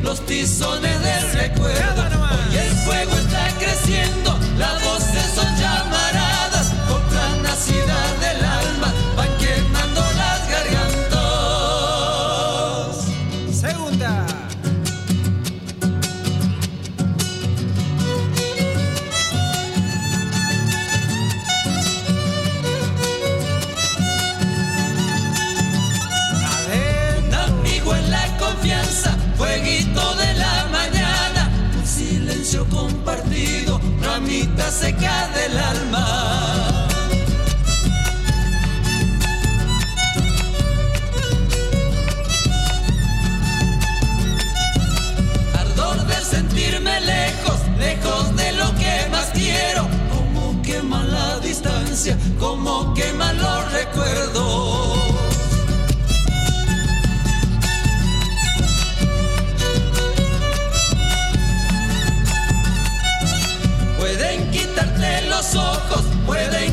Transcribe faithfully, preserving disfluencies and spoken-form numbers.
los tizones del recuerdo. Hoy el fuego está creciendo, las voces son llamaradas, coplas nacidas del alma van quemando las gargantas. Segunda. Fueguito de la mañana, un silencio compartido, ramita seca del alma. Ardor de sentirme lejos, lejos de lo que más quiero. Como quema la distancia, como queman los recuerdos. Pueden quitarte los ojos, pueden